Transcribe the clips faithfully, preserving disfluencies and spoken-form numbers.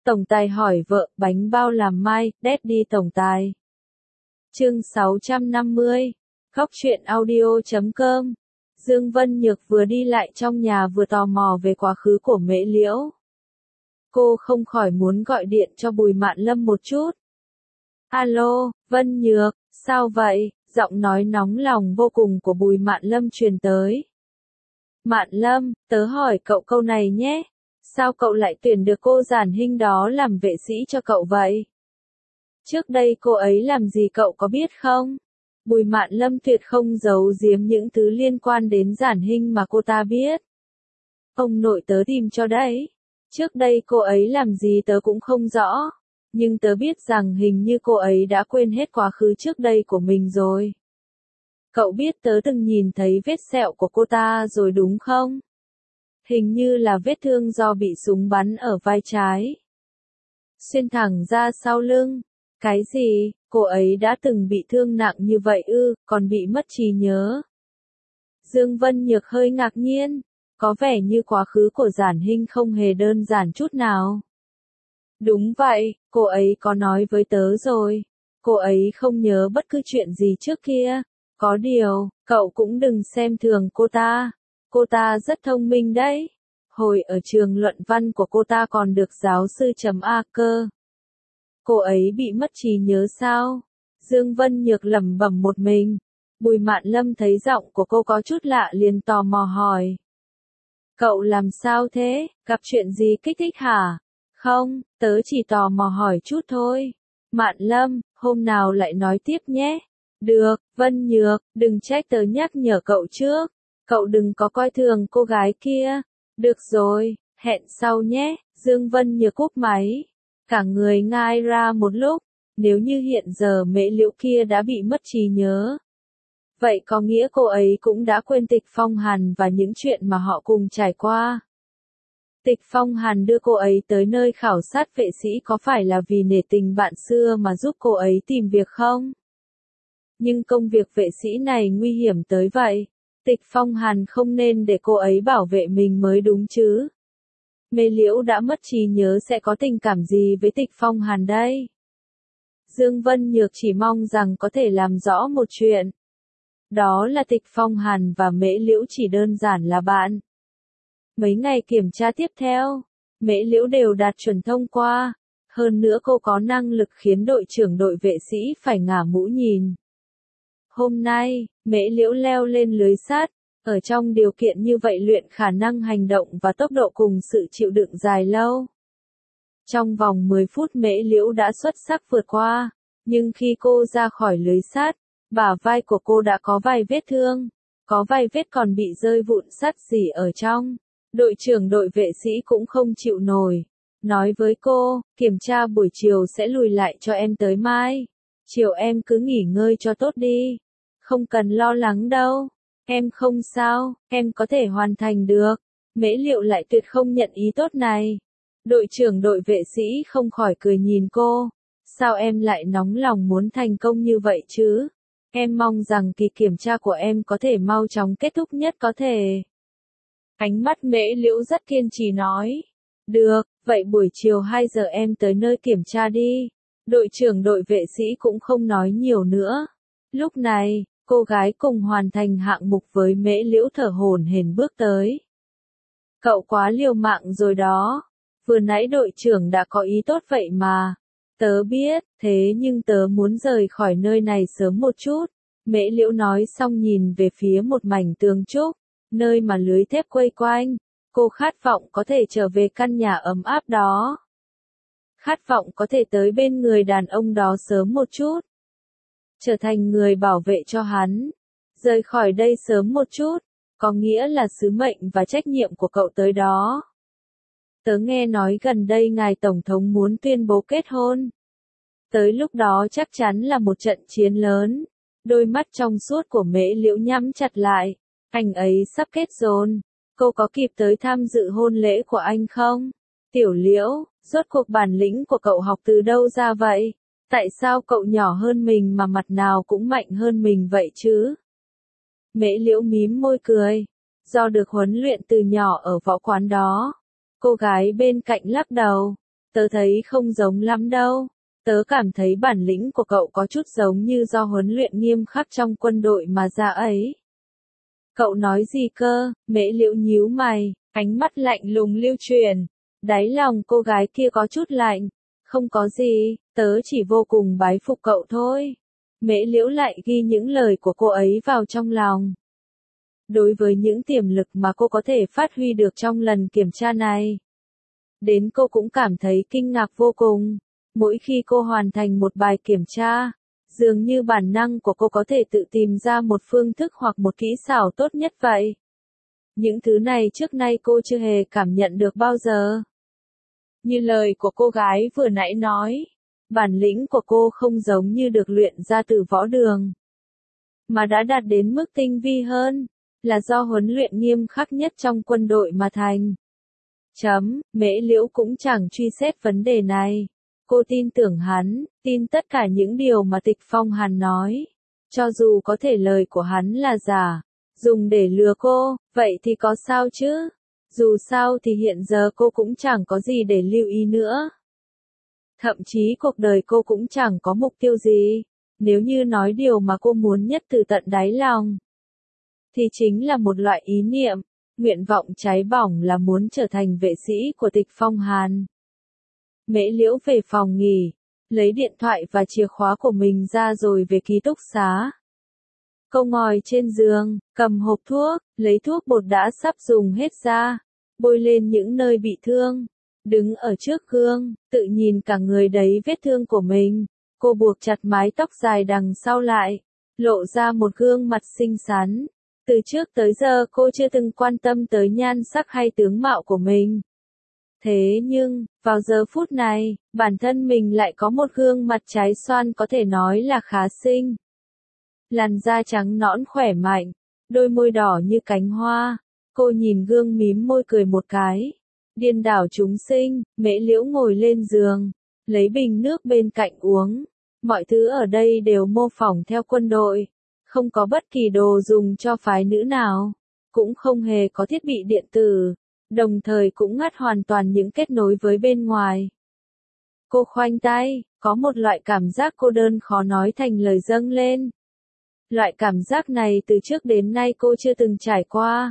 Tổng tài hỏi vợ, bánh bao làm mai, Daddy tổng tài. Chương sáu trăm năm mươi. Góc truyện audio chấm com. Dương Vân Nhược vừa đi lại trong nhà vừa tò mò về quá khứ của Mễ Liễu. Cô không khỏi muốn gọi điện cho Bùi Mạn Lâm một chút. Alo, Vân Nhược, sao vậy? Giọng nói nóng lòng vô cùng của Bùi Mạn Lâm truyền tới. Mạn Lâm, tớ hỏi cậu câu này nhé. Sao cậu lại tuyển được cô Giản Hinh đó làm vệ sĩ cho cậu vậy? Trước đây cô ấy làm gì cậu có biết không? Bùi Mạn Lâm tuyệt không giấu giếm những thứ liên quan đến Giản Hinh mà cô ta biết. Ông nội tớ tìm cho đấy. Trước đây cô ấy làm gì tớ cũng không rõ. Nhưng tớ biết rằng hình như cô ấy đã quên hết quá khứ trước đây của mình rồi. Cậu biết tớ từng nhìn thấy vết sẹo của cô ta rồi đúng không? Hình như là vết thương do bị súng bắn ở vai trái. Xuyên thẳng ra sau lưng. Cái gì, cô ấy đã từng bị thương nặng như vậy ư, còn bị mất trí nhớ. Dương Vân Nhược hơi ngạc nhiên, có vẻ như quá khứ của Giản Hinh không hề đơn giản chút nào. Đúng vậy, cô ấy có nói với tớ rồi. Cô ấy không nhớ bất cứ chuyện gì trước kia. Có điều, cậu cũng đừng xem thường cô ta. Cô ta rất thông minh đấy. Hồi ở trường luận văn của cô ta còn được giáo sư chấm A cơ. Cô ấy bị mất trí nhớ sao? Dương Vân Nhược lẩm bẩm một mình. Bùi Mạn Lâm thấy giọng của cô có chút lạ liền tò mò hỏi. Cậu làm sao thế? Gặp chuyện gì kích thích hả? Không, tớ chỉ tò mò hỏi chút thôi. Mạn Lâm, hôm nào lại nói tiếp nhé. Được, Vân Nhược, đừng trách tớ nhắc nhở cậu trước. Cậu đừng có coi thường cô gái kia. Được rồi, hẹn sau nhé. Dương Vân Nhược cúp máy. Cả người ngai ra một lúc. Nếu như hiện giờ Mễ Liễu kia đã bị mất trí nhớ. Vậy có nghĩa cô ấy cũng đã quên Tịch Phong Hàn và những chuyện mà họ cùng trải qua. Tịch Phong Hàn đưa cô ấy tới nơi khảo sát vệ sĩ có phải là vì nể tình bạn xưa mà giúp cô ấy tìm việc không? Nhưng công việc vệ sĩ này nguy hiểm tới vậy. Tịch Phong Hàn không nên để cô ấy bảo vệ mình mới đúng chứ. Mễ Liễu đã mất trí nhớ sẽ có tình cảm gì với Tịch Phong Hàn đây? Dương Vân Nhược chỉ mong rằng có thể làm rõ một chuyện. Đó là Tịch Phong Hàn và Mễ Liễu chỉ đơn giản là bạn. Mấy ngày kiểm tra tiếp theo, Mễ Liễu đều đạt chuẩn thông qua. Hơn nữa cô có năng lực khiến đội trưởng đội vệ sĩ phải ngả mũ nhìn. Hôm nay, Mễ Liễu leo lên lưới sắt. Ở trong điều kiện như vậy luyện khả năng hành động và tốc độ cùng sự chịu đựng dài lâu. Trong vòng mười phút Mễ Liễu đã xuất sắc vượt qua. Nhưng khi cô ra khỏi lưới sắt, bả vai của cô đã có vài vết thương. Có vài vết còn bị rơi vụn sắt rỉ ở trong. Đội trưởng đội vệ sĩ cũng không chịu nổi. Nói với cô, kiểm tra buổi chiều sẽ lùi lại cho em tới mai. Chiều em cứ nghỉ ngơi cho tốt đi. Không cần lo lắng đâu. Em không sao, em có thể hoàn thành được. Mễ Liễu lại tuyệt không nhận ý tốt này. Đội trưởng đội vệ sĩ không khỏi cười nhìn cô. Sao em lại nóng lòng muốn thành công như vậy chứ? Em mong rằng kỳ kiểm tra của em có thể mau chóng kết thúc nhất có thể. Ánh mắt Mễ Liễu rất kiên trì nói. Được, vậy buổi chiều hai giờ em tới nơi kiểm tra đi. Đội trưởng đội vệ sĩ cũng không nói nhiều nữa. Lúc này, cô gái cùng hoàn thành hạng mục với Mễ Liễu thở hổn hển bước tới. Cậu quá liều mạng rồi đó. Vừa nãy đội trưởng đã có ý tốt vậy mà. Tớ biết, thế nhưng tớ muốn rời khỏi nơi này sớm một chút. Mễ Liễu nói xong nhìn về phía một mảnh tường trúc, nơi mà lưới thép quây quanh. Cô khát vọng có thể trở về căn nhà ấm áp đó. Khát vọng có thể tới bên người đàn ông đó sớm một chút. Trở thành người bảo vệ cho hắn. Rời khỏi đây sớm một chút, có nghĩa là sứ mệnh và trách nhiệm của cậu tới đó. Tớ nghe nói gần đây ngài Tổng thống muốn tuyên bố kết hôn. Tới lúc đó chắc chắn là một trận chiến lớn. Đôi mắt trong suốt của Mễ Liễu nhắm chặt lại. Anh ấy sắp kết hôn. Cô có kịp tới tham dự hôn lễ của anh không? Tiểu Liễu, rốt cuộc bản lĩnh của cậu học từ đâu ra vậy? Tại sao cậu nhỏ hơn mình mà mặt nào cũng mạnh hơn mình vậy chứ? Mễ Liễu mím môi cười. Do được huấn luyện từ nhỏ ở võ quán đó. Cô gái bên cạnh lắc đầu. Tớ thấy không giống lắm đâu. Tớ cảm thấy bản lĩnh của cậu có chút giống như do huấn luyện nghiêm khắc trong quân đội mà ra ấy. Cậu nói gì cơ? Mễ Liễu nhíu mày, ánh mắt lạnh lùng lưu truyền. Đáy lòng cô gái kia có chút lạnh. Không có gì, tớ chỉ vô cùng bái phục cậu thôi. Mễ Liễu lại ghi những lời của cô ấy vào trong lòng. Đối với những tiềm lực mà cô có thể phát huy được trong lần kiểm tra này, đến cô cũng cảm thấy kinh ngạc vô cùng. Mỗi khi cô hoàn thành một bài kiểm tra, dường như bản năng của cô có thể tự tìm ra một phương thức hoặc một kỹ xảo tốt nhất vậy. Những thứ này trước nay cô chưa hề cảm nhận được bao giờ. Như lời của cô gái vừa nãy nói, bản lĩnh của cô không giống như được luyện ra từ võ đường, mà đã đạt đến mức tinh vi hơn, là do huấn luyện nghiêm khắc nhất trong quân đội mà thành. Chấm, Mễ Liễu cũng chẳng truy xét vấn đề này. Cô tin tưởng hắn, tin tất cả những điều mà Tịch Phong Hàn nói. Cho dù có thể lời của hắn là giả, dùng để lừa cô, vậy thì có sao chứ? Dù sao thì hiện giờ cô cũng chẳng có gì để lưu ý nữa. Thậm chí cuộc đời cô cũng chẳng có mục tiêu gì. Nếu như nói điều mà cô muốn nhất từ tận đáy lòng, thì chính là một loại ý niệm, nguyện vọng cháy bỏng là muốn trở thành vệ sĩ của Tịch Phong Hàn. Mễ Liễu về phòng nghỉ, lấy điện thoại và chìa khóa của mình ra rồi về ký túc xá. Cô ngồi trên giường, cầm hộp thuốc, lấy thuốc bột đã sắp dùng hết ra, bôi lên những nơi bị thương. Đứng ở trước gương, tự nhìn cả người đầy vết thương của mình. Cô buộc chặt mái tóc dài đằng sau lại, lộ ra một gương mặt xinh xắn. Từ trước tới giờ cô chưa từng quan tâm tới nhan sắc hay tướng mạo của mình. Thế nhưng, vào giờ phút này, bản thân mình lại có một gương mặt trái xoan có thể nói là khá xinh. Làn da trắng nõn khỏe mạnh, đôi môi đỏ như cánh hoa. Cô nhìn gương mím môi cười một cái. Điên đảo chúng sinh, Mễ Liễu ngồi lên giường, lấy bình nước bên cạnh uống. Mọi thứ ở đây đều mô phỏng theo quân đội. Không có bất kỳ đồ dùng cho phái nữ nào. Cũng không hề có thiết bị điện tử. Đồng thời cũng ngắt hoàn toàn những kết nối với bên ngoài. Cô khoanh tay, có một loại cảm giác cô đơn khó nói thành lời dâng lên. Loại cảm giác này từ trước đến nay cô chưa từng trải qua.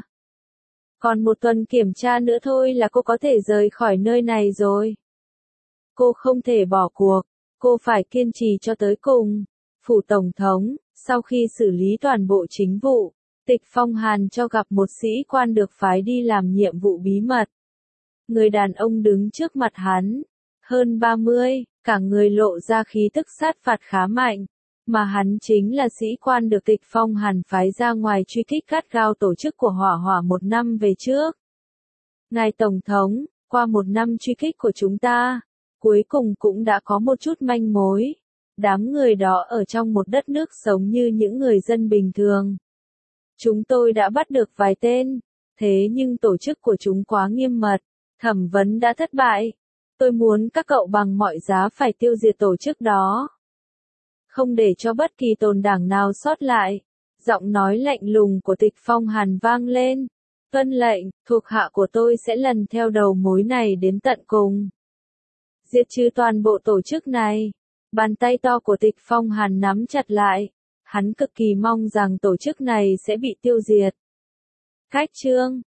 Còn một tuần kiểm tra nữa thôi là cô có thể rời khỏi nơi này rồi. Cô không thể bỏ cuộc, cô phải kiên trì cho tới cùng. Phủ Tổng thống, sau khi xử lý toàn bộ chính vụ, Tịch Phong Hàn cho gặp một sĩ quan được phái đi làm nhiệm vụ bí mật. Người đàn ông đứng trước mặt hắn, hơn ba mươi, cả người lộ ra khí tức sát phạt khá mạnh, mà hắn chính là sĩ quan được Tịch Phong Hàn phái ra ngoài truy kích gắt gao tổ chức của Hỏa Hỏa một năm về trước. Ngài Tổng thống, qua một năm truy kích của chúng ta, cuối cùng cũng đã có một chút manh mối. Đám người đó ở trong một đất nước sống như những người dân bình thường. Chúng tôi đã bắt được vài tên, thế nhưng tổ chức của chúng quá nghiêm mật, thẩm vấn đã thất bại. Tôi muốn các cậu bằng mọi giá phải tiêu diệt tổ chức đó. Không để cho bất kỳ tồn đảng nào sót lại. Giọng nói lạnh lùng của Tịch Phong Hàn vang lên. Tuân lệnh, thuộc hạ của tôi sẽ lần theo đầu mối này đến tận cùng. Diệt trừ toàn bộ tổ chức này. Bàn tay to của Tịch Phong Hàn nắm chặt lại. Hắn cực kỳ mong rằng tổ chức này sẽ bị tiêu diệt. Cách chương